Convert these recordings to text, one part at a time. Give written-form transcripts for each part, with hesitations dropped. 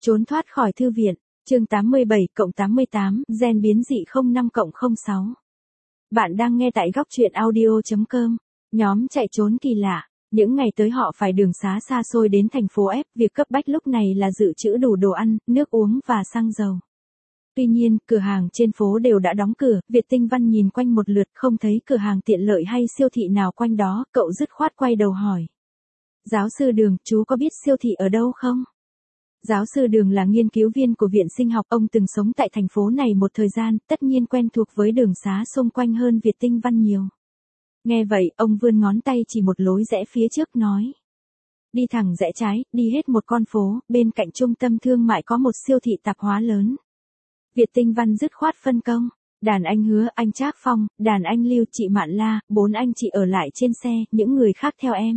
Trốn thoát khỏi thư viện, chương 87/88, gen biến dị 05/06. Bạn đang nghe tại góc truyện audio.com. Nhóm chạy trốn kỳ lạ. Những ngày tới họ phải đường xá xa xôi đến thành phố F, việc cấp bách lúc này là dự trữ đủ đồ ăn, nước uống và xăng dầu. Tuy nhiên, cửa hàng trên phố đều đã đóng cửa, Việt Tinh Văn nhìn quanh một lượt không thấy cửa hàng tiện lợi hay siêu thị nào quanh đó, cậu dứt khoát quay đầu hỏi. Giáo sư Đường, chú có biết siêu thị ở đâu không? Giáo sư Đường là nghiên cứu viên của Viện Sinh học, ông từng sống tại thành phố này một thời gian, tất nhiên quen thuộc với đường xá xung quanh hơn Việt Tinh Văn nhiều. Nghe vậy, ông vươn ngón tay chỉ một lối rẽ phía trước nói. Đi thẳng rẽ trái, đi hết một con phố, bên cạnh trung tâm thương mại có một siêu thị tạp hóa lớn. Việt Tinh Văn dứt khoát phân công. Đàn anh Hứa, anh Trác Phong, đàn anh Lưu, chị Mạn La, 4 anh chị ở lại trên xe, những người khác theo em.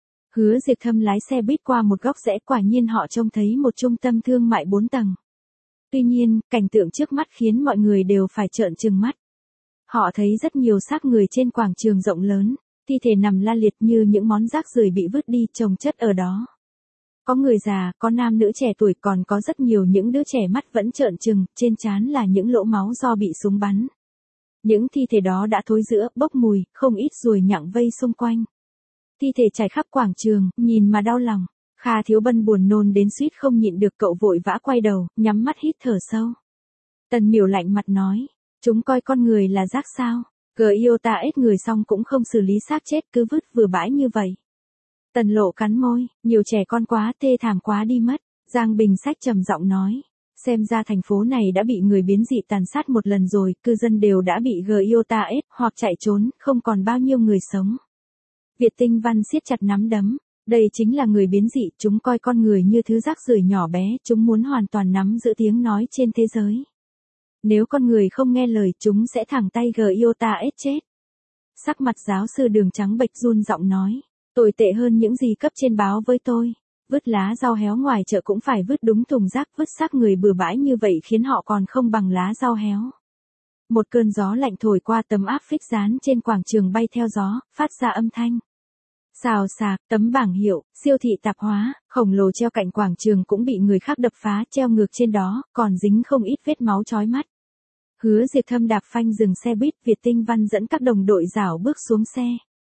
Hứa Diệp Thâm lái xe buýt qua một góc rẽ, quả nhiên họ trông thấy một trung tâm thương mại 4 tầng. Tuy nhiên, cảnh tượng trước mắt khiến mọi người đều phải trợn trừng mắt. Họ thấy rất nhiều xác người trên quảng trường rộng lớn, thi thể nằm la liệt như những món rác rưởi bị vứt đi chồng chất ở đó. Có người già, có nam nữ trẻ tuổi, còn có rất nhiều những đứa trẻ mắt vẫn trợn trừng, trên trán là những lỗ máu do bị súng bắn. Những thi thể đó đã thối rữa, bốc mùi, không ít ruồi nhặng vây xung quanh. Thi thể trải khắp quảng trường, nhìn mà đau lòng. Kha Thiếu Bân buồn nôn đến suýt không nhịn được, cậu vội vã quay đầu, nhắm mắt hít thở sâu. Tần Miểu lạnh mặt nói, chúng coi con người là rác sao? Iota ết người xong cũng không xử lý xác chết, cứ vứt bừa bãi như vậy. Tần Lộ cắn môi, nhiều trẻ con quá, thê thảm quá đi mất. Giang Bình Sách trầm giọng nói, xem ra thành phố này đã bị người biến dị tàn sát một lần rồi, cư dân đều đã bị Iota ết hoặc chạy trốn, không còn bao nhiêu người sống. Việt Tinh Văn siết chặt nắm đấm, đây chính là người biến dị, chúng coi con người như thứ rác rưởi nhỏ bé, chúng muốn hoàn toàn nắm giữ tiếng nói trên thế giới. Nếu con người không nghe lời, chúng sẽ thẳng tay Iota ết chết. Sắc mặt giáo sư Đường trắng bệch, run giọng nói, tồi tệ hơn những gì cấp trên báo với tôi. Vứt lá rau héo ngoài chợ cũng phải vứt đúng thùng rác, vứt xác người bừa bãi như vậy khiến họ còn không bằng lá rau héo. Một cơn gió lạnh thổi qua tấm áp phích dán trên quảng trường bay theo gió, phát ra âm thanh. Xào xạc, tấm bảng hiệu, siêu thị tạp hóa, khổng lồ treo cạnh quảng trường cũng bị người khác đập phá, treo ngược trên đó, còn dính không ít vết máu chói mắt. Hứa Diệp Thâm đạp phanh dừng xe buýt, Việt Tinh Văn dẫn các đồng đội rảo bước xuống xe.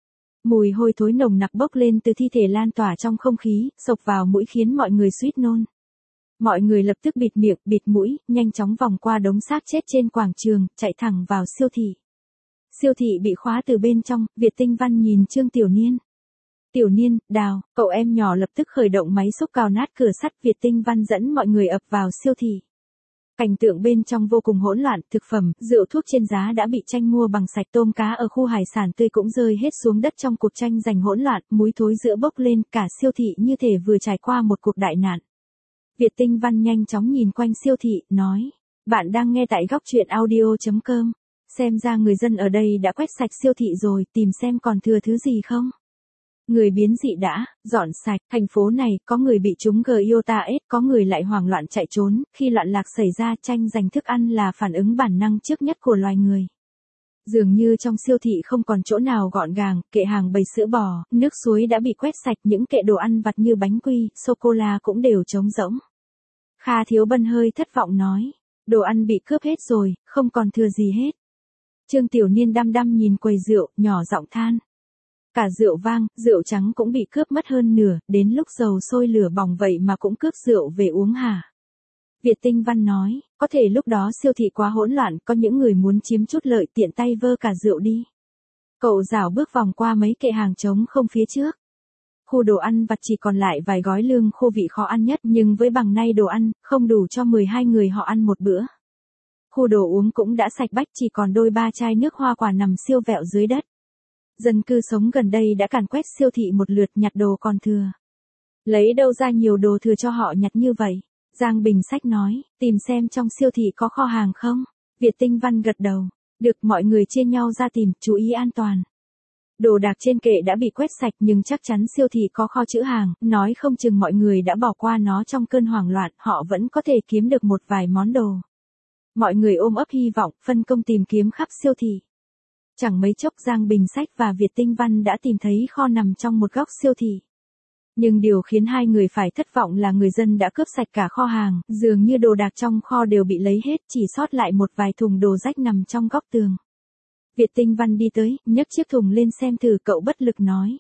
Mùi hôi thối nồng nặc bốc lên từ thi thể lan tỏa trong không khí, xộc vào mũi khiến mọi người suýt nôn. Mọi người lập tức bịt miệng, bịt mũi, nhanh chóng vòng qua đống xác chết trên quảng trường, chạy thẳng vào siêu thị. Siêu thị bị khóa từ bên trong, Việt Tinh Văn nhìn Trương Tiểu Niên. Tiểu Niên, Đào, cậu em nhỏ lập tức khởi động máy xúc cào nát cửa sắt, Việt Tinh Văn dẫn mọi người ập vào siêu thị. Cảnh tượng bên trong vô cùng hỗn loạn, thực phẩm, rượu thuốc trên giá đã bị tranh mua bằng sạch, tôm cá ở khu hải sản tươi cũng rơi hết xuống đất trong cuộc tranh giành hỗn loạn, muối thối giữa bốc lên, cả siêu thị như thể vừa trải qua một cuộc đại nạn. Việt Tinh Văn nhanh chóng nhìn quanh siêu thị, nói, bạn đang nghe tại góc truyện audio.com, xem ra người dân ở đây đã quét sạch siêu thị rồi, tìm xem còn thừa thứ gì không. Người biến dị đã dọn sạch, thành phố này có người bị trúng Iota ết, có người lại hoảng loạn chạy trốn, khi loạn lạc xảy ra tranh giành thức ăn là phản ứng bản năng trước nhất của loài người. Dường như trong siêu thị không còn chỗ nào gọn gàng, kệ hàng bày sữa bò, nước suối đã bị quét sạch, những kệ đồ ăn vặt như bánh quy, sô-cô-la cũng đều trống rỗng. Kha Thiếu Bân hơi thất vọng nói, đồ ăn bị cướp hết rồi, không còn thừa gì hết. Trương Tiểu Niên đăm đăm nhìn quầy rượu, nhỏ giọng than. Cả rượu vang, rượu trắng cũng bị cướp mất hơn nửa, đến lúc dầu sôi lửa bỏng vậy mà cũng cướp rượu về uống hả? Việt Tinh Văn nói, có thể lúc đó siêu thị quá hỗn loạn, có những người muốn chiếm chút lợi tiện tay vơ cả rượu đi. Cậu rảo bước vòng qua mấy kệ hàng trống không phía trước. Khu đồ ăn vặt chỉ còn lại vài gói lương khô vị khó ăn nhất, nhưng với bằng nay đồ ăn, không đủ cho 12 người họ ăn một bữa. Khu đồ uống cũng đã sạch bách, chỉ còn đôi ba chai nước hoa quả nằm siêu vẹo dưới đất. Dân cư sống gần đây đã càn quét siêu thị một lượt, nhặt đồ còn thừa. Lấy đâu ra nhiều đồ thừa cho họ nhặt như vậy? Giang Bình Sách nói, tìm xem trong siêu thị có kho hàng không? Việt Tinh Văn gật đầu. Được, mọi người chia nhau ra tìm, chú ý an toàn. Đồ đạc trên kệ đã bị quét sạch nhưng chắc chắn siêu thị có kho trữ hàng, nói không chừng mọi người đã bỏ qua nó trong cơn hoảng loạn, họ vẫn có thể kiếm được một vài món đồ. Mọi người ôm ấp hy vọng, phân công tìm kiếm khắp siêu thị. Chẳng mấy chốc Giang Bình Sách và Việt Tinh Văn đã tìm thấy kho nằm trong một góc siêu thị. Nhưng điều khiến hai người phải thất vọng là người dân đã cướp sạch cả kho hàng, dường như đồ đạc trong kho đều bị lấy hết, chỉ sót lại một vài thùng đồ rách nằm trong góc tường. Việt Tinh Văn đi tới, nhấc chiếc thùng lên xem thử, cậu bất lực nói.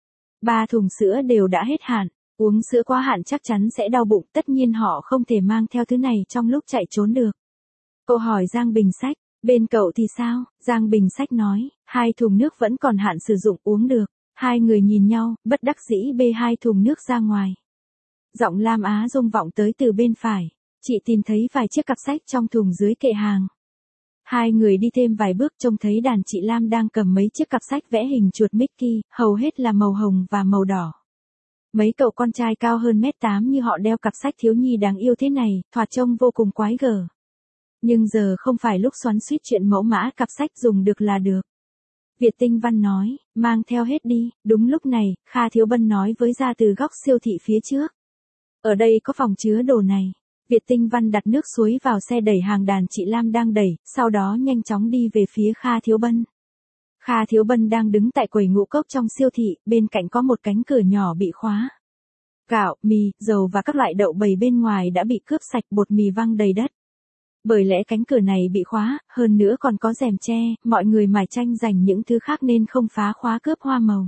3 thùng sữa đều đã hết hạn, uống sữa quá hạn chắc chắn sẽ đau bụng, tất nhiên họ không thể mang theo thứ này trong lúc chạy trốn được. Cậu hỏi Giang Bình Sách, bên cậu thì sao? Giang Bình Sách nói, 2 thùng nước vẫn còn hạn sử dụng, uống được. Hai người nhìn nhau, bất đắc dĩ bê 2 thùng nước ra ngoài. Giọng Lam Á Dung vọng tới từ bên phải, chị tìm thấy vài chiếc cặp sách trong thùng dưới kệ hàng. Hai người đi thêm vài bước trông thấy đàn chị Lam đang cầm mấy chiếc cặp sách vẽ hình chuột Mickey, hầu hết là màu hồng và màu đỏ. Mấy cậu con trai cao hơn 1m8 như họ đeo cặp sách thiếu nhi đáng yêu thế này, thoạt trông vô cùng quái gở. Nhưng giờ không phải lúc xoắn xuýt chuyện mẫu mã, cặp sách dùng được là được. Việt Tinh Văn nói, mang theo hết đi. Đúng lúc này, Kha Thiếu Bân nói với ra từ góc siêu thị phía trước. Ở đây có phòng chứa đồ này. Việt Tinh Văn đặt nước suối vào xe đẩy hàng đàn chị Lam đang đẩy, sau đó nhanh chóng đi về phía Kha Thiếu Bân. Kha Thiếu Bân đang đứng tại quầy ngũ cốc trong siêu thị, bên cạnh có một cánh cửa nhỏ bị khóa. Gạo, mì, dầu và các loại đậu bày bên ngoài đã bị cướp sạch, bột mì văng đầy đất. Bởi lẽ cánh cửa này bị khóa, hơn nữa còn có rèm che, mọi người mải tranh giành những thứ khác nên không phá khóa cướp hoa màu.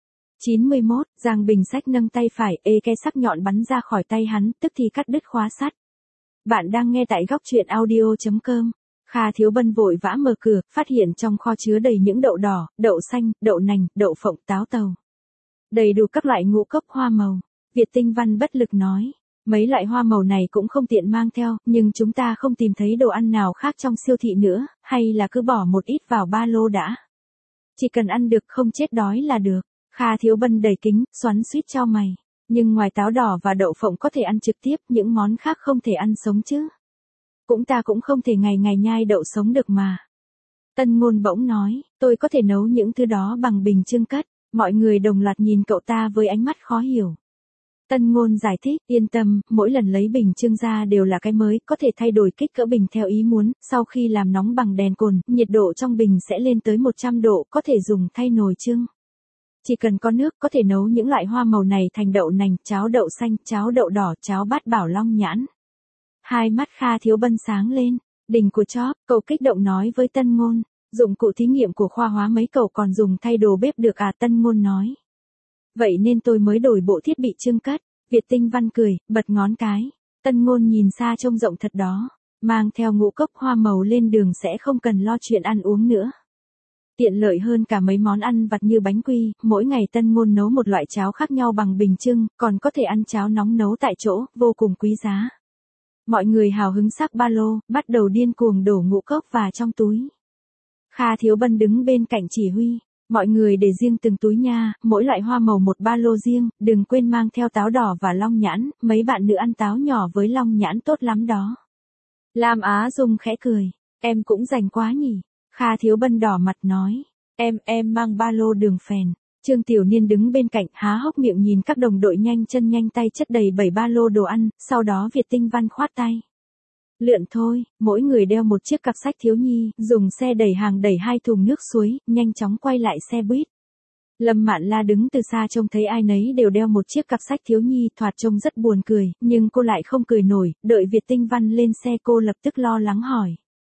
91, Giang Bình Sách nâng tay phải, ke sắc nhọn bắn ra khỏi tay hắn, tức thì cắt đứt khóa sắt. Bạn đang nghe tại góc truyện audio.com. Kha Thiếu Bân vội vã mở cửa, phát hiện trong kho chứa đầy những đậu đỏ, đậu xanh, đậu nành, đậu phộng, táo tàu. Đầy đủ các loại ngũ cốc hoa màu. Việt Tinh Văn bất lực nói. Mấy loại hoa màu này cũng không tiện mang theo, nhưng chúng ta không tìm thấy đồ ăn nào khác trong siêu thị nữa, hay là cứ bỏ một ít vào ba lô đã. Chỉ cần ăn được không chết đói là được. Kha Thiếu Bân đầy kính, xoắn xuýt chau mày. Nhưng ngoài táo đỏ và đậu phộng có thể ăn trực tiếp, những món khác không thể ăn sống chứ. Ta cũng không thể ngày ngày nhai đậu sống được mà. Tân Ngôn bỗng nói, tôi có thể nấu những thứ đó bằng bình chưng cất. Mọi người đồng loạt nhìn cậu ta với ánh mắt khó hiểu. Tân Ngôn giải thích, yên tâm, mỗi lần lấy bình chưng ra đều là cái mới, có thể thay đổi kích cỡ bình theo ý muốn, sau khi làm nóng bằng đèn cồn, nhiệt độ trong bình sẽ lên tới 100 độ, có thể dùng thay nồi chưng. Chỉ cần có nước, có thể nấu những loại hoa màu này thành đậu nành, cháo đậu xanh, cháo đậu đỏ, cháo bát bảo long nhãn. Hai mắt Kha Thiếu Bân sáng lên, đỉnh của chóp, cậu kích động nói với Tân Ngôn, dụng cụ thí nghiệm của khoa hóa mấy cậu còn dùng thay đồ bếp được à? Tân Ngôn nói. Vậy nên tôi mới đổi bộ thiết bị chưng cất. Việt Tinh Văn cười, bật ngón cái. Tân Ngôn nhìn xa trông rộng thật đó. Mang theo ngũ cốc hoa màu lên đường sẽ không cần lo chuyện ăn uống nữa. Tiện lợi hơn cả mấy món ăn vặt như bánh quy, mỗi ngày Tân Ngôn nấu một loại cháo khác nhau bằng bình chưng, còn có thể ăn cháo nóng nấu tại chỗ, vô cùng quý giá. Mọi người hào hứng xách ba lô, bắt đầu điên cuồng đổ ngũ cốc vào trong túi. Kha Thiếu Bân đứng bên cạnh chỉ huy. Mọi người để riêng từng túi nha, mỗi loại hoa màu một ba lô riêng, đừng quên mang theo táo đỏ và long nhãn, mấy bạn nữ ăn táo nhỏ với long nhãn tốt lắm đó. Lam Á Dung khẽ cười, em cũng rành quá nhỉ. Kha Thiếu Bân đỏ mặt nói, em mang ba lô đường phèn. Trương Tiểu Niên đứng bên cạnh há hốc miệng nhìn các đồng đội nhanh chân nhanh tay chất đầy 7 ba lô đồ ăn, sau đó Việt Tinh Văn khoát tay. Lượn thôi, mỗi người đeo một chiếc cặp sách thiếu nhi, dùng xe đẩy hàng đẩy 2 thùng nước suối, nhanh chóng quay lại xe buýt. Lâm Mạn La đứng từ xa trông thấy ai nấy đều đeo một chiếc cặp sách thiếu nhi, thoạt trông rất buồn cười, nhưng cô lại không cười nổi, đợi Việt Tinh Văn lên xe cô lập tức lo lắng hỏi.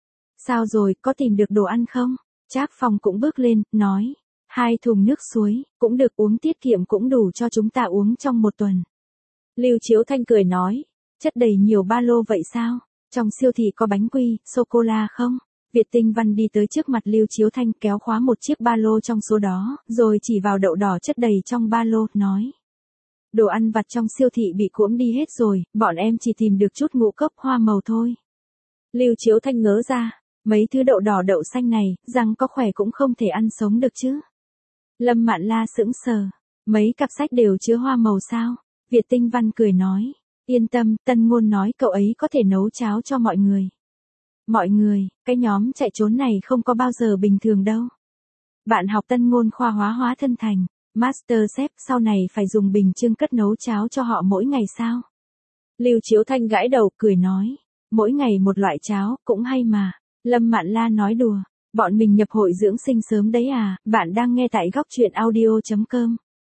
Sao rồi, có tìm được đồ ăn không? Trác Phong cũng bước lên, nói. 2 thùng nước suối, cũng được, uống tiết kiệm cũng đủ cho chúng ta uống trong 1 tuần. Lưu Chiếu Thanh cười nói. Chất đầy nhiều ba lô vậy sao? Trong siêu thị có bánh quy, sô-cô-la không? Việt Tinh Văn đi tới trước mặt Lưu Chiếu Thanh kéo khóa một chiếc ba lô trong số đó, rồi chỉ vào đậu đỏ chất đầy trong ba lô, nói. Đồ ăn vặt trong siêu thị bị cuỗm đi hết rồi, bọn em chỉ tìm được chút ngũ cốc hoa màu thôi. Lưu Chiếu Thanh ngớ ra, mấy thứ đậu đỏ đậu xanh này, răng có khỏe cũng không thể ăn sống được chứ. Lâm Mạn La sững sờ, mấy cặp sách đều chứa hoa màu sao? Việt Tinh Văn cười nói. Yên tâm, Tân Ngôn nói cậu ấy có thể nấu cháo cho mọi người. Mọi người, cái nhóm chạy trốn này không có bao giờ bình thường đâu. Bạn học Tân Ngôn khoa hóa thân thành, Master Chef sau này phải dùng bình chưng cất nấu cháo cho họ mỗi ngày sao? Lưu Chiếu Thanh gãi đầu cười nói, mỗi ngày một loại cháo, cũng hay mà. Lâm Mạn La nói đùa, bọn mình nhập hội dưỡng sinh sớm đấy à, bạn đang nghe tại góc truyện audio.com.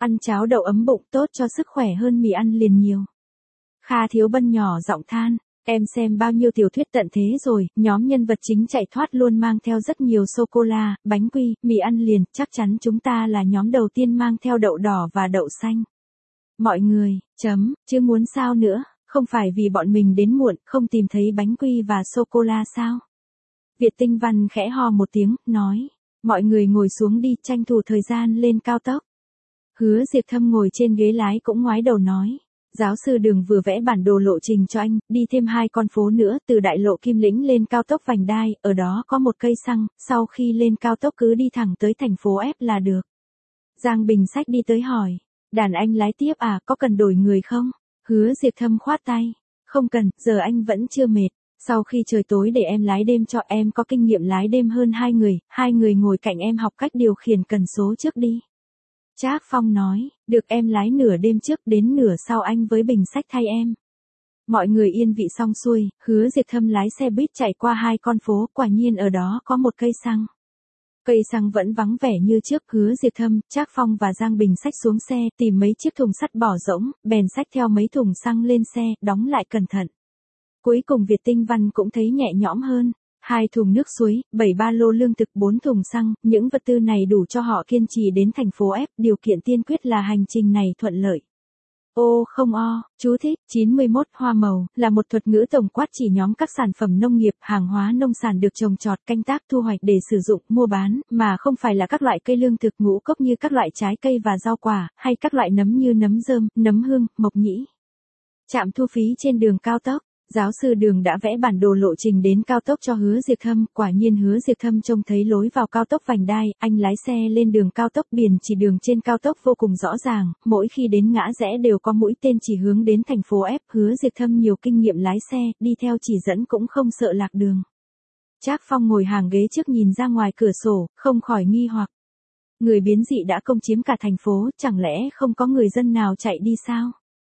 Ăn cháo đậu ấm bụng tốt cho sức khỏe hơn mì ăn liền nhiều. Kha Thiếu Bân nhỏ giọng than, em xem bao nhiêu tiểu thuyết tận thế rồi, nhóm nhân vật chính chạy thoát luôn mang theo rất nhiều sô-cô-la, bánh quy, mì ăn liền, chắc chắn chúng ta là nhóm đầu tiên mang theo đậu đỏ và đậu xanh. Mọi người, chứ muốn sao nữa, không phải vì bọn mình đến muộn, không tìm thấy bánh quy và sô-cô-la sao? Việt Tinh Văn khẽ ho một tiếng, nói, mọi người ngồi xuống đi, tranh thủ thời gian lên cao tốc. Hứa Diệp Thâm ngồi trên ghế lái cũng ngoái đầu nói, giáo sư Đường vừa vẽ bản đồ lộ trình cho anh, đi thêm 2 con phố nữa, từ đại lộ Kim Lĩnh lên cao tốc Vành Đai, ở đó có một cây xăng, sau khi lên cao tốc cứ đi thẳng tới thành phố F là được. Giang Bình Sách đi tới hỏi, đàn anh lái tiếp à, có cần đổi người không? Hứa Diệp Thâm khoát tay, không cần, giờ anh vẫn chưa mệt. Sau khi trời tối để em lái đêm cho, em có kinh nghiệm lái đêm hơn 2 người ngồi cạnh em học cách điều khiển cần số trước đi. Trác Phong nói, được em lái nửa đêm trước, đến nửa sau anh với Bình Sách thay em. Mọi người yên vị xong xuôi, Hứa Diệp Thâm lái xe buýt chạy qua 2 con phố, quả nhiên ở đó có một cây xăng. Cây xăng vẫn vắng vẻ như trước, Hứa Diệp Thâm, Trác Phong và Giang Bình Sách xuống xe, tìm mấy chiếc thùng sắt bỏ rỗng, bèn xách theo mấy thùng xăng lên xe, đóng lại cẩn thận. Cuối cùng Việt Tinh Văn cũng thấy nhẹ nhõm hơn. 2 thùng nước suối, 7 ba lô lương thực, 4 thùng xăng, những vật tư này đủ cho họ kiên trì đến thành phố F, điều kiện tiên quyết là hành trình này thuận lợi. Ô không o, chú thích, 91 hoa màu, là một thuật ngữ tổng quát chỉ nhóm các sản phẩm nông nghiệp, hàng hóa nông sản được trồng trọt, canh tác, thu hoạch để sử dụng, mua bán, mà không phải là các loại cây lương thực ngũ cốc như các loại trái cây và rau quả, hay các loại nấm như nấm rơm, nấm hương, mộc nhĩ. Trạm thu phí trên đường cao tốc. Giáo sư Đường đã vẽ bản đồ lộ trình đến cao tốc cho Hứa Diệp Thâm, quả nhiên Hứa Diệp Thâm trông thấy lối vào cao tốc Vành Đai, anh lái xe lên đường cao tốc, biển chỉ đường trên cao tốc vô cùng rõ ràng, mỗi khi đến ngã rẽ đều có mũi tên chỉ hướng đến thành phố F, Hứa Diệp Thâm nhiều kinh nghiệm lái xe, đi theo chỉ dẫn cũng không sợ lạc đường. Trác Phong ngồi hàng ghế trước nhìn ra ngoài cửa sổ, không khỏi nghi hoặc. Người biến dị đã công chiếm cả thành phố, chẳng lẽ không có người dân nào chạy đi sao?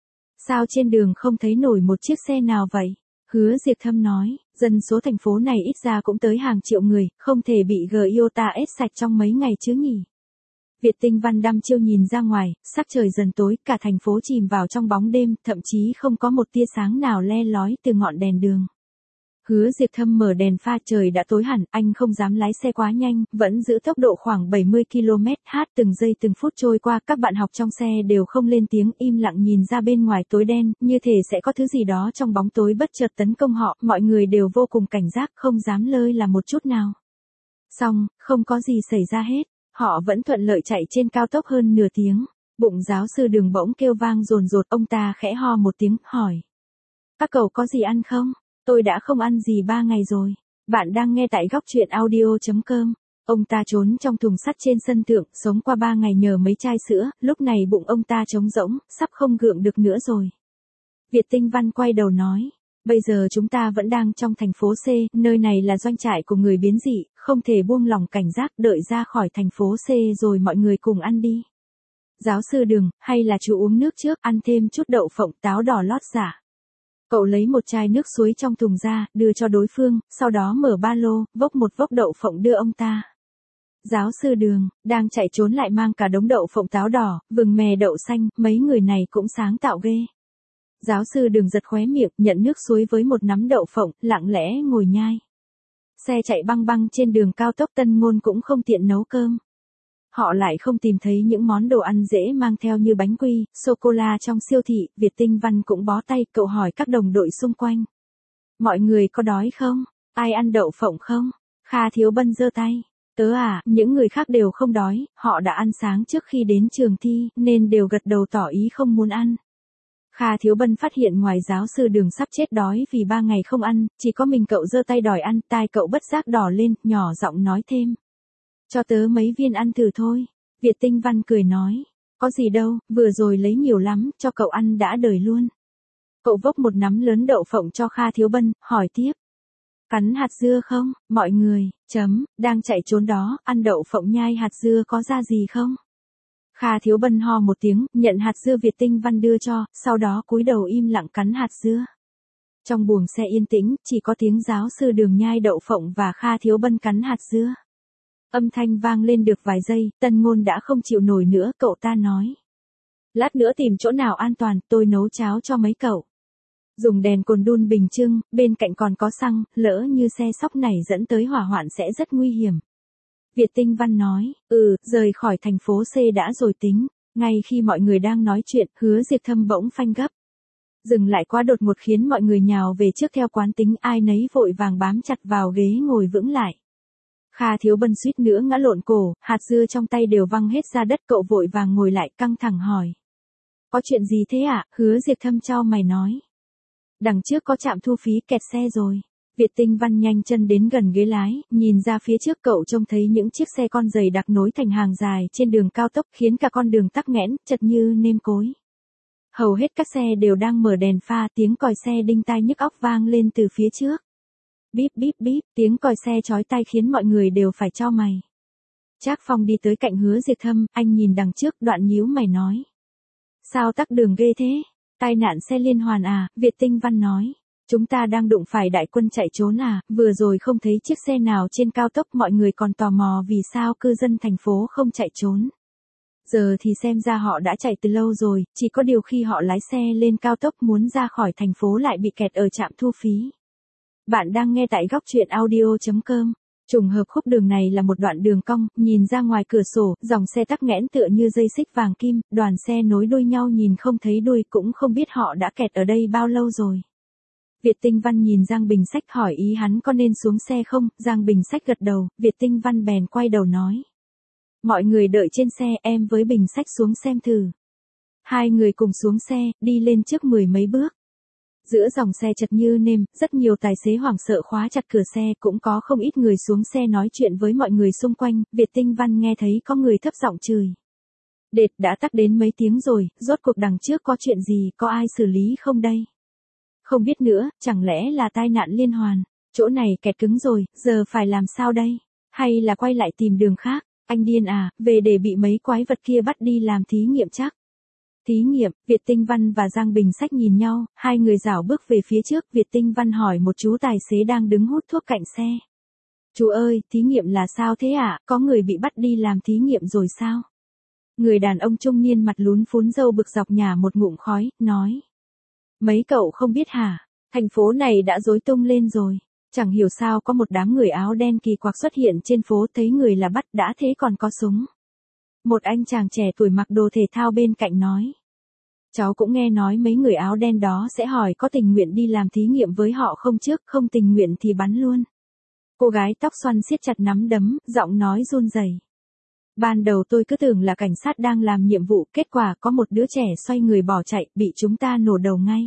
Sao trên đường không thấy nổi một chiếc xe nào vậy? Hứa Diệp Thâm nói, dân số thành phố này ít ra cũng tới hàng triệu người, không thể bị Giota ép sạch trong mấy ngày chứ nhỉ? Việt Tinh Văn đăm chiêu nhìn ra ngoài, sắc trời dần tối, cả thành phố chìm vào trong bóng đêm, thậm chí không có một tia sáng nào le lói từ ngọn đèn đường. Hứa Diệp Thâm mở đèn pha, trời đã tối hẳn, anh không dám lái xe quá nhanh, vẫn giữ tốc độ khoảng 70 km/h, từng giây từng phút trôi qua, các bạn học trong xe đều không lên tiếng, im lặng nhìn ra bên ngoài tối đen, như thể sẽ có thứ gì đó trong bóng tối bất chợt tấn công họ, mọi người đều vô cùng cảnh giác, không dám lơi là một chút nào. Xong, không có gì xảy ra hết, họ vẫn thuận lợi chạy trên cao tốc hơn nửa tiếng, bụng giáo sư Đường bỗng kêu vang dồn dột, ông ta khẽ ho một tiếng, hỏi. Các cậu có gì ăn không? Tôi đã không ăn gì 3 ngày rồi. Bạn đang nghe tại góc truyện audio.com. Ông ta trốn trong thùng sắt trên sân thượng, sống qua 3 ngày nhờ mấy chai sữa, lúc này bụng ông ta trống rỗng, sắp không gượng được nữa rồi. Việt Tinh Văn quay đầu nói, bây giờ chúng ta vẫn đang trong thành phố C, nơi này là doanh trại của người biến dị, không thể buông lỏng cảnh giác, đợi ra khỏi thành phố C rồi mọi người cùng ăn đi. Giáo sư Đường, hay là chú uống nước trước, ăn thêm chút đậu phộng, táo đỏ lót giả. Cậu lấy một chai nước suối trong thùng ra, đưa cho đối phương, sau đó mở ba lô, vốc một vốc đậu phộng đưa ông ta. Giáo sư Đường, đang chạy trốn lại mang cả đống đậu phộng táo đỏ, vừng mè đậu xanh, mấy người này cũng sáng tạo ghê. Giáo sư Đường giật khóe miệng, nhận nước suối với một nắm đậu phộng, lặng lẽ ngồi nhai. Xe chạy băng băng trên đường cao tốc Tân Ngôn cũng không tiện nấu cơm. Họ lại không tìm thấy những món đồ ăn dễ mang theo như bánh quy, sô-cô-la trong siêu thị, Việt Tinh Văn cũng bó tay, cậu hỏi các đồng đội xung quanh. Mọi người có đói không? Ai ăn đậu phộng không? Kha Thiếu Bân giơ tay. Tớ à, những người khác đều không đói, họ đã ăn sáng trước khi đến trường thi, nên đều gật đầu tỏ ý không muốn ăn. Kha Thiếu Bân phát hiện ngoài giáo sư Đường sắp chết đói vì 3 ngày không ăn, chỉ có mình cậu giơ tay đòi ăn, tai cậu bất giác đỏ lên, nhỏ giọng nói thêm. Cho tớ mấy viên ăn thử thôi. Việt Tinh Văn cười nói. Có gì đâu, vừa rồi lấy nhiều lắm, cho cậu ăn đã đời luôn. Cậu vốc một nắm lớn đậu phộng cho Kha Thiếu Bân, hỏi tiếp. Cắn hạt dưa không, mọi người, đang chạy trốn đó, ăn đậu phộng nhai hạt dưa có ra gì không? Kha Thiếu Bân ho một tiếng, nhận hạt dưa Việt Tinh Văn đưa cho, sau đó cúi đầu im lặng cắn hạt dưa. Trong buồng xe yên tĩnh, chỉ có tiếng giáo sư Đường nhai đậu phộng và Kha Thiếu Bân cắn hạt dưa. Âm thanh vang lên được vài giây, Tân Ngôn đã không chịu nổi nữa, cậu ta nói. Lát nữa tìm chỗ nào an toàn, tôi nấu cháo cho mấy cậu. Dùng đèn cồn đun bình trưng, bên cạnh còn có xăng, lỡ như xe sóc này dẫn tới hỏa hoạn sẽ rất nguy hiểm. Việt Tinh Văn nói, rời khỏi thành phố C đã rồi tính. Ngay khi mọi người đang nói chuyện, Hứa Diệp Thâm bỗng phanh gấp. Dừng lại quá đột ngột khiến mọi người nhào về trước theo quán tính, ai nấy vội vàng bám chặt vào ghế ngồi vững lại. Kha Thiếu Bân suýt nữa ngã lộn cổ, hạt dưa trong tay đều văng hết ra đất, cậu vội vàng ngồi lại căng thẳng hỏi. Có chuyện gì thế ạ? Hứa Diệp Thâm chau mày nói. Đằng trước có trạm thu phí, kẹt xe rồi. Việt Tinh Văn nhanh chân đến gần ghế lái, nhìn ra phía trước, cậu trông thấy những chiếc xe con dày đặc nối thành hàng dài trên đường cao tốc, khiến cả con đường tắc nghẽn, chật như nêm cối. Hầu hết các xe đều đang mở đèn pha, tiếng còi xe đinh tai nhức óc vang lên từ phía trước. Bíp bíp bíp, tiếng còi xe chói tai khiến mọi người đều phải chau mày. Trác Phong đi tới cạnh Hứa Diệp Thâm, anh nhìn đằng trước, đoạn nhíu mày nói. Sao tắc đường ghê thế? Tai nạn xe liên hoàn à? Việt Tinh Văn nói. Chúng ta đang đụng phải đại quân chạy trốn à? Vừa rồi không thấy chiếc xe nào trên cao tốc, mọi người còn tò mò vì sao cư dân thành phố không chạy trốn. Giờ thì xem ra họ đã chạy từ lâu rồi, chỉ có điều khi họ lái xe lên cao tốc muốn ra khỏi thành phố lại bị kẹt ở trạm thu phí. Bạn đang nghe tại góc truyện audio.com. Trùng hợp khúc đường này là một đoạn đường cong, nhìn ra ngoài cửa sổ, dòng xe tắc nghẽn tựa như dây xích vàng kim, đoàn xe nối đuôi nhau nhìn không thấy đuôi, cũng không biết họ đã kẹt ở đây bao lâu rồi. Việt Tinh Văn nhìn Giang Bình Sách hỏi ý hắn có nên xuống xe không, Giang Bình Sách gật đầu, Việt Tinh Văn bèn quay đầu nói. Mọi người đợi trên xe, em với Bình Sách xuống xem thử. Hai người cùng xuống xe, đi lên trước 10 mấy bước. Giữa dòng xe chật như nêm, rất nhiều tài xế hoảng sợ khóa chặt cửa xe, cũng có không ít người xuống xe nói chuyện với mọi người xung quanh. Việt Tinh Văn nghe thấy có người thấp giọng chửi. Đệt, đã tắc đến mấy tiếng rồi, rốt cuộc đằng trước có chuyện gì, có ai xử lý không đây? Không biết nữa, chẳng lẽ là tai nạn liên hoàn? Chỗ này kẹt cứng rồi, giờ phải làm sao đây? Hay là quay lại tìm đường khác? Anh điên à, về để bị mấy quái vật kia bắt đi làm thí nghiệm chắc. Thí nghiệm, Việt Tinh Văn và Giang Bình Sách nhìn nhau, hai người rảo bước về phía trước, Việt Tinh Văn hỏi một chú tài xế đang đứng hút thuốc cạnh xe. Chú ơi, thí nghiệm là sao thế ạ? Có người bị bắt đi làm thí nghiệm rồi sao? Người đàn ông trung niên mặt lún phún râu bực dọc nhả một ngụm khói, nói. Mấy cậu không biết hả? Thành phố này đã rối tung lên rồi. Chẳng hiểu sao có một đám người áo đen kỳ quặc xuất hiện trên phố, thấy người là bắt, đã thế còn có súng. Một anh chàng trẻ tuổi mặc đồ thể thao bên cạnh nói. Cháu cũng nghe nói mấy người áo đen đó sẽ hỏi có tình nguyện đi làm thí nghiệm với họ không trước, không tình nguyện thì bắn luôn. Cô gái tóc xoăn siết chặt nắm đấm, giọng nói run rẩy. Ban đầu tôi cứ tưởng là cảnh sát đang làm nhiệm vụ, kết quả có một đứa trẻ xoay người bỏ chạy, bị chúng ta nổ đầu ngay.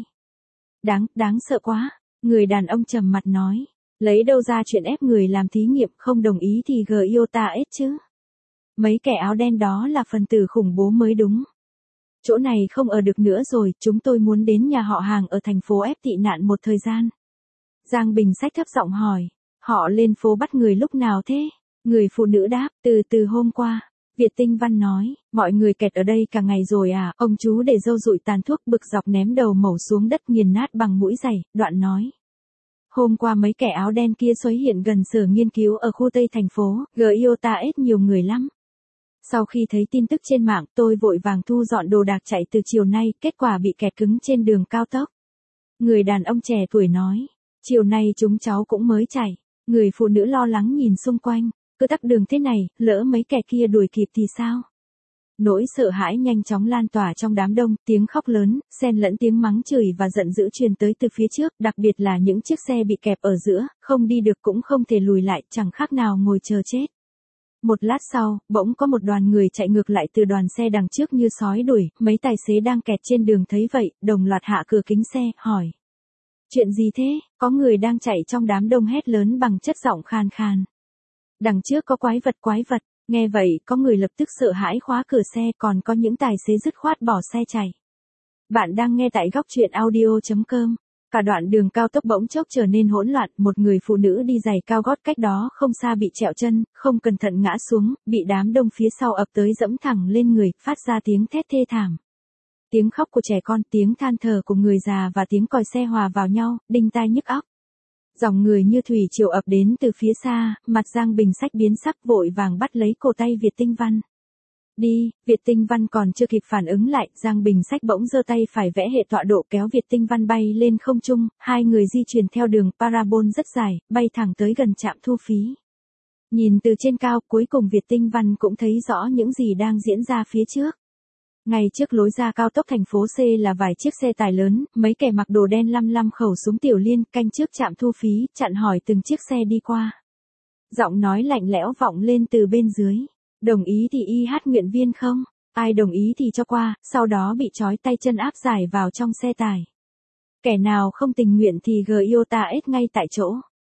Đáng sợ quá, người đàn ông trầm mặt nói. Lấy đâu ra chuyện ép người làm thí nghiệm, không đồng ý thì GIOTA hết chứ. Mấy kẻ áo đen đó là phần tử khủng bố mới đúng. Chỗ này không ở được nữa rồi, chúng tôi muốn đến nhà họ hàng ở thành phố ép tị nạn một thời gian. Giang Bình Sách thấp giọng hỏi, họ lên phố bắt người lúc nào thế? Người phụ nữ đáp, từ hôm qua. Việt Tinh Văn nói, mọi người kẹt ở đây cả ngày rồi à? Ông chú để râu rụi tàn thuốc bực dọc ném đầu mẩu xuống đất nghiền nát bằng mũi giày, đoạn nói. Hôm qua mấy kẻ áo đen kia xuất hiện gần sở nghiên cứu ở khu Tây thành phố, GIOTA ít nhiều người lắm. Sau khi thấy tin tức trên mạng, tôi vội vàng thu dọn đồ đạc chạy từ chiều nay, kết quả bị kẹt cứng trên đường cao tốc. Người đàn ông trẻ tuổi nói, chiều nay chúng cháu cũng mới chạy. Người phụ nữ lo lắng nhìn xung quanh, cứ tắc đường thế này, lỡ mấy kẻ kia đuổi kịp thì sao? Nỗi sợ hãi nhanh chóng lan tỏa trong đám đông, tiếng khóc lớn, xen lẫn tiếng mắng chửi và giận dữ truyền tới từ phía trước, đặc biệt là những chiếc xe bị kẹp ở giữa, không đi được cũng không thể lùi lại, chẳng khác nào ngồi chờ chết. Một lát sau, bỗng có một đoàn người chạy ngược lại từ đoàn xe đằng trước như sói đuổi, mấy tài xế đang kẹt trên đường thấy vậy, đồng loạt hạ cửa kính xe, hỏi. Chuyện gì thế? Có người đang chạy trong đám đông hét lớn bằng chất giọng khàn khàn. Đằng trước có quái vật. Nghe vậy, có người lập tức sợ hãi khóa cửa xe, còn có những tài xế dứt khoát bỏ xe chạy. Bạn đang nghe tại góc truyện audio.com. Cả đoạn đường cao tốc bỗng chốc trở nên hỗn loạn, một người phụ nữ đi giày cao gót cách đó không xa bị trẹo chân, không cẩn thận ngã xuống, bị đám đông phía sau ập tới dẫm thẳng lên người, phát ra tiếng thét thê thảm. Tiếng khóc của trẻ con, tiếng than thở của người già và tiếng còi xe hòa vào nhau, đinh tai nhức óc. Dòng người như thủy triều ập đến từ phía xa, mặt Giang Bình Sách biến sắc vội vàng bắt lấy cổ tay Việt Tinh Văn. Đi, Việt Tinh Văn còn chưa kịp phản ứng lại, Giang Bình Sách bỗng giơ tay phải vẽ hệ tọa độ kéo Việt Tinh Văn bay lên không trung, hai người di chuyển theo đường parabol rất dài, bay thẳng tới gần trạm thu phí. Nhìn từ trên cao, cuối cùng Việt Tinh Văn cũng thấy rõ những gì đang diễn ra phía trước. Ngay trước lối ra cao tốc thành phố C là vài chiếc xe tải lớn, mấy kẻ mặc đồ đen lăm lăm khẩu súng tiểu liên canh trước trạm thu phí, chặn hỏi từng chiếc xe đi qua. Giọng nói lạnh lẽo vọng lên từ bên dưới. Đồng ý thì y hát nguyện viên không? Ai đồng ý thì cho qua, sau đó bị trói tay chân áp giải vào trong xe tải. Kẻ nào không tình nguyện thì Giota ết ngay tại chỗ.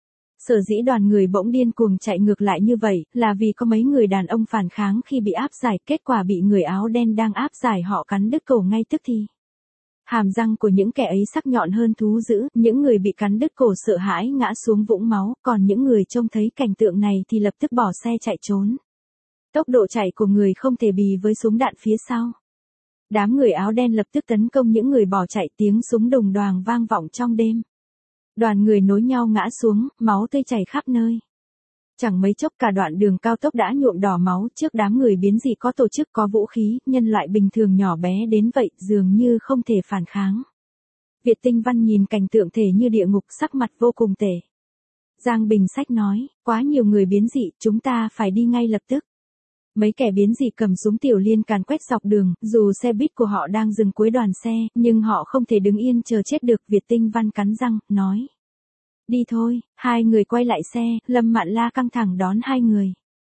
Sở dĩ đoàn người bỗng điên cuồng chạy ngược lại như vậy, là vì có mấy người đàn ông phản kháng khi bị áp giải, kết quả bị người áo đen đang áp giải họ cắn đứt cổ ngay tức thì. Hàm răng của những kẻ ấy sắc nhọn hơn thú dữ, những người bị cắn đứt cổ sợ hãi ngã xuống vũng máu, còn những người trông thấy cảnh tượng này thì lập tức bỏ xe chạy trốn. Tốc độ chạy của người không thể bì với súng đạn phía sau. Đám người áo đen lập tức tấn công những người bỏ chạy, tiếng súng đùng đoàng vang vọng trong đêm. Đoàn người nối nhau ngã xuống, máu tươi chảy khắp nơi. Chẳng mấy chốc cả đoạn đường cao tốc đã nhuộm đỏ máu, trước đám người biến dị có tổ chức có vũ khí, nhân loại bình thường nhỏ bé đến vậy, dường như không thể phản kháng. Việt Tinh Văn nhìn cảnh tượng thể như địa ngục, sắc mặt vô cùng tệ. Giang Bình Sách nói, quá nhiều người biến dị, chúng ta phải đi ngay lập tức. Mấy kẻ biến dị cầm súng tiểu liên càn quét dọc đường, dù xe buýt của họ đang dừng cuối đoàn xe, nhưng họ không thể đứng yên chờ chết được. Việt Tinh Văn cắn răng, nói. Đi thôi, hai người quay lại xe, Lâm Mạn La căng thẳng đón hai người.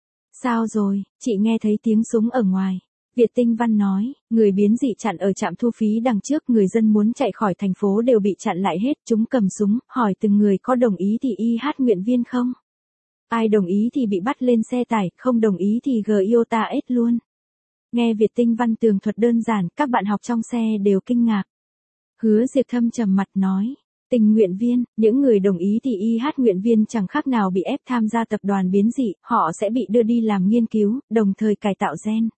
Sao rồi, chị nghe thấy tiếng súng ở ngoài. Việt Tinh Văn nói, người biến dị chặn ở trạm thu phí đằng trước, người dân muốn chạy khỏi thành phố đều bị chặn lại hết, chúng cầm súng, hỏi từng người có đồng ý thì y hát nguyện viên không? Ai đồng ý thì bị bắt lên xe tải, không đồng ý thì Giota ết luôn. Nghe Việt Tinh Văn tường thuật đơn giản, các bạn học trong xe đều kinh ngạc. Hứa Diệp Thâm trầm mặt nói, tình nguyện viên, những người đồng ý thì y hát nguyện viên chẳng khác nào bị ép tham gia tập đoàn biến dị, họ sẽ bị đưa đi làm nghiên cứu, đồng thời cải tạo gen.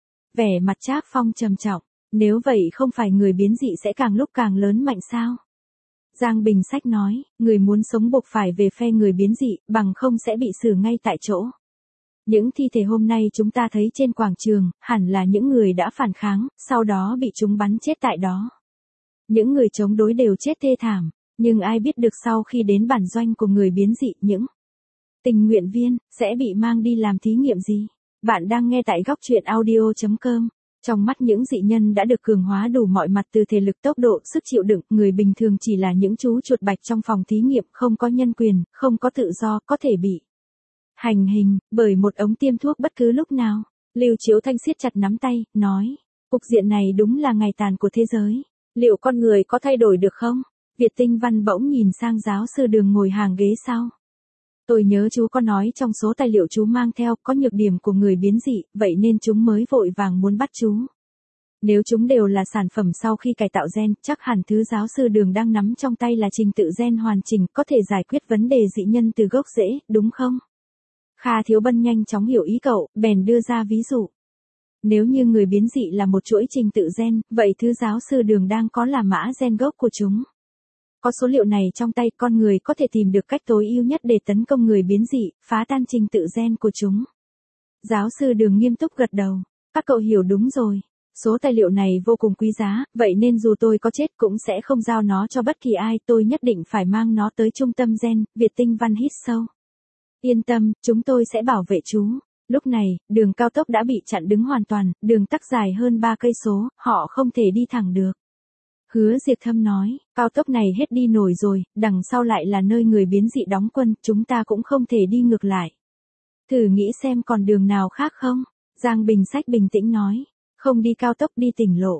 Vẻ mặt Trác Phong trầm trọng, nếu vậy không phải người biến dị sẽ càng lúc càng lớn mạnh sao? Giang Bình Sách nói, người muốn sống buộc phải về phe người biến dị, bằng không sẽ bị xử ngay tại chỗ. Những thi thể hôm nay chúng ta thấy trên quảng trường, hẳn là những người đã phản kháng, sau đó bị chúng bắn chết tại đó. Những người chống đối đều chết thê thảm, nhưng ai biết được sau khi đến bản doanh của người biến dị, những tình nguyện viên sẽ bị mang đi làm thí nghiệm gì? Bạn đang nghe tại góc truyện audio.com. Trong mắt những dị nhân đã được cường hóa đủ mọi mặt, từ thể lực, tốc độ, sức chịu đựng, người bình thường chỉ là những chú chuột bạch trong phòng thí nghiệm, không có nhân quyền, không có tự do, có thể bị hành hình bởi một ống tiêm thuốc bất cứ lúc nào. Lưu Chiếu Thanh siết chặt nắm tay, nói, cục diện này đúng là ngày tàn của thế giới. Liệu con người có thay đổi được không? Việt Tinh Văn bỗng nhìn sang giáo sư Đường ngồi hàng ghế sau. Tôi nhớ chú có nói trong số tài liệu chú mang theo có nhược điểm của người biến dị, vậy nên chúng mới vội vàng muốn bắt chú. Nếu chúng đều là sản phẩm sau khi cải tạo gen, chắc hẳn thứ giáo sư Đường đang nắm trong tay là trình tự gen hoàn chỉnh, có thể giải quyết vấn đề dị nhân từ gốc rễ, đúng không? Kha Thiếu Bân nhanh chóng hiểu ý cậu, bèn đưa ra ví dụ. Nếu như người biến dị là một chuỗi trình tự gen, vậy thứ giáo sư Đường đang có là mã gen gốc của chúng. Có số liệu này trong tay, con người có thể tìm được cách tối ưu nhất để tấn công người biến dị, phá tan trình tự gen của chúng. Giáo sư Đường nghiêm túc gật đầu. Các cậu hiểu đúng rồi. Số tài liệu này vô cùng quý giá, vậy nên dù tôi có chết cũng sẽ không giao nó cho bất kỳ ai, tôi nhất định phải mang nó tới trung tâm gen. Việt Tinh Văn hít sâu. Yên tâm, chúng tôi sẽ bảo vệ chú. Lúc này, đường cao tốc đã bị chặn đứng hoàn toàn, đường tắc dài hơn 3 cây số, họ không thể đi thẳng được. Hứa Diệp Thâm nói, cao tốc này hết đi nổi rồi, đằng sau lại là nơi người biến dị đóng quân, chúng ta cũng không thể đi ngược lại. Thử nghĩ xem còn đường nào khác không? Giang Bình Sách bình tĩnh nói, không đi cao tốc, đi tỉnh lộ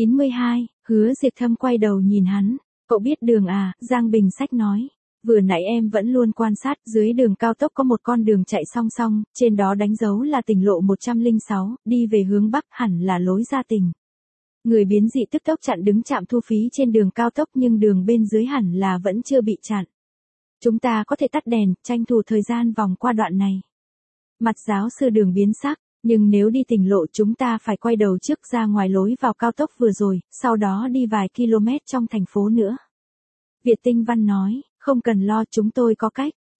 92. Hứa Diệp Thâm quay đầu nhìn hắn, cậu biết đường à? Giang Bình Sách nói, vừa nãy em vẫn luôn quan sát, dưới đường cao tốc có một con đường chạy song song, trên đó đánh dấu là tỉnh lộ 106, đi về hướng Bắc, hẳn là lối ra tỉnh. Người biến dị tức tốc chặn đứng trạm thu phí trên đường cao tốc, nhưng đường bên dưới hẳn là vẫn chưa bị chặn. Chúng ta có thể tắt đèn, tranh thủ thời gian vòng qua đoạn này. Mặt giáo sư Đường biến sắc, nhưng nếu đi tỉnh lộ chúng ta phải quay đầu trước ra ngoài lối vào cao tốc vừa rồi, sau đó đi vài km trong thành phố nữa. Việt Tinh Văn nói, không cần lo, chúng tôi có cách.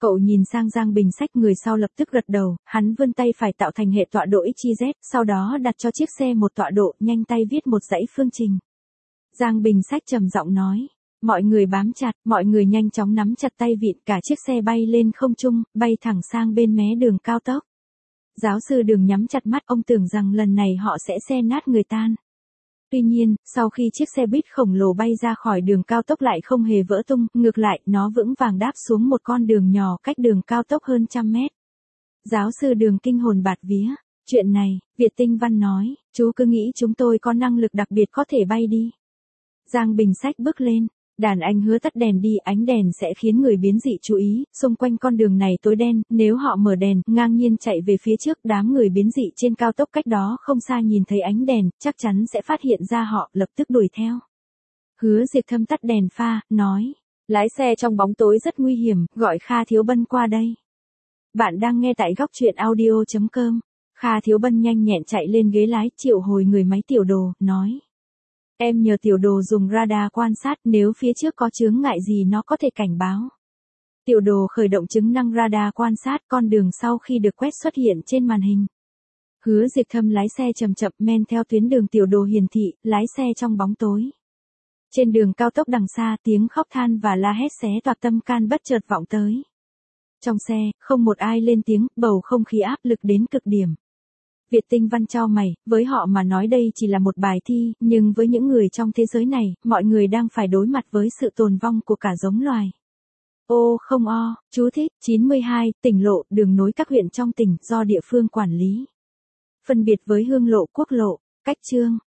Cậu nhìn sang Giang Bình Sách, người sau lập tức gật đầu, hắn vươn tay phải tạo thành hệ tọa độ XYZ, sau đó đặt cho chiếc xe một tọa độ, nhanh tay viết một dãy phương trình. Giang Bình Sách trầm giọng nói. Mọi người bám chặt, mọi người nhanh chóng nắm chặt tay vịn, cả chiếc xe bay lên không trung, bay thẳng sang bên mé đường cao tốc. Giáo sư Đường nhắm chặt mắt, ông tưởng rằng lần này họ sẽ xe nát người tan. Tuy nhiên, sau khi chiếc xe buýt khổng lồ bay ra khỏi đường cao tốc lại không hề vỡ tung, ngược lại, nó vững vàng đáp xuống một con đường nhỏ cách đường cao tốc hơn 100 mét. Giáo sư Đường kinh hồn bạt vía. Chuyện này, Việt Tinh Văn nói, chú cứ nghĩ chúng tôi có năng lực đặc biệt có thể bay đi. Giang Bình Sách bước lên. Đàn anh hứa tắt đèn đi, ánh đèn sẽ khiến người biến dị chú ý, xung quanh con đường này tối đen, nếu họ mở đèn, ngang nhiên chạy về phía trước, đám người biến dị trên cao tốc cách đó không xa nhìn thấy ánh đèn, chắc chắn sẽ phát hiện ra họ, lập tức đuổi theo. Hứa Diệp Thâm tắt đèn pha, nói, lái xe trong bóng tối rất nguy hiểm, gọi Kha Thiếu Bân qua đây. Bạn đang nghe tại góc truyện audio.com. Kha Thiếu Bân nhanh nhẹn chạy lên ghế lái, triệu hồi người máy Tiểu Đồ, nói. Em nhờ Tiểu Đồ dùng radar quan sát, nếu phía trước có chướng ngại gì nó có thể cảnh báo. Tiểu Đồ khởi động chức năng radar quan sát, con đường sau khi được quét xuất hiện trên màn hình. Hứa Diệp Thâm lái xe chậm chậm men theo tuyến đường Tiểu Đồ hiển thị, lái xe trong bóng tối. Trên đường cao tốc đằng xa, tiếng khóc than và la hét xé toạc tâm can bất chợt vọng tới. Trong xe, không một ai lên tiếng, bầu không khí áp lực đến cực điểm. Việt Tinh Văn chau mày, với họ mà nói đây chỉ là một bài thi, nhưng với những người trong thế giới này, mọi người đang phải đối mặt với sự tồn vong của cả giống loài. Ô không o, chú thích, 92, tỉnh lộ, đường nối các huyện trong tỉnh, do địa phương quản lý. Phân biệt với hương lộ, quốc lộ, cách chương.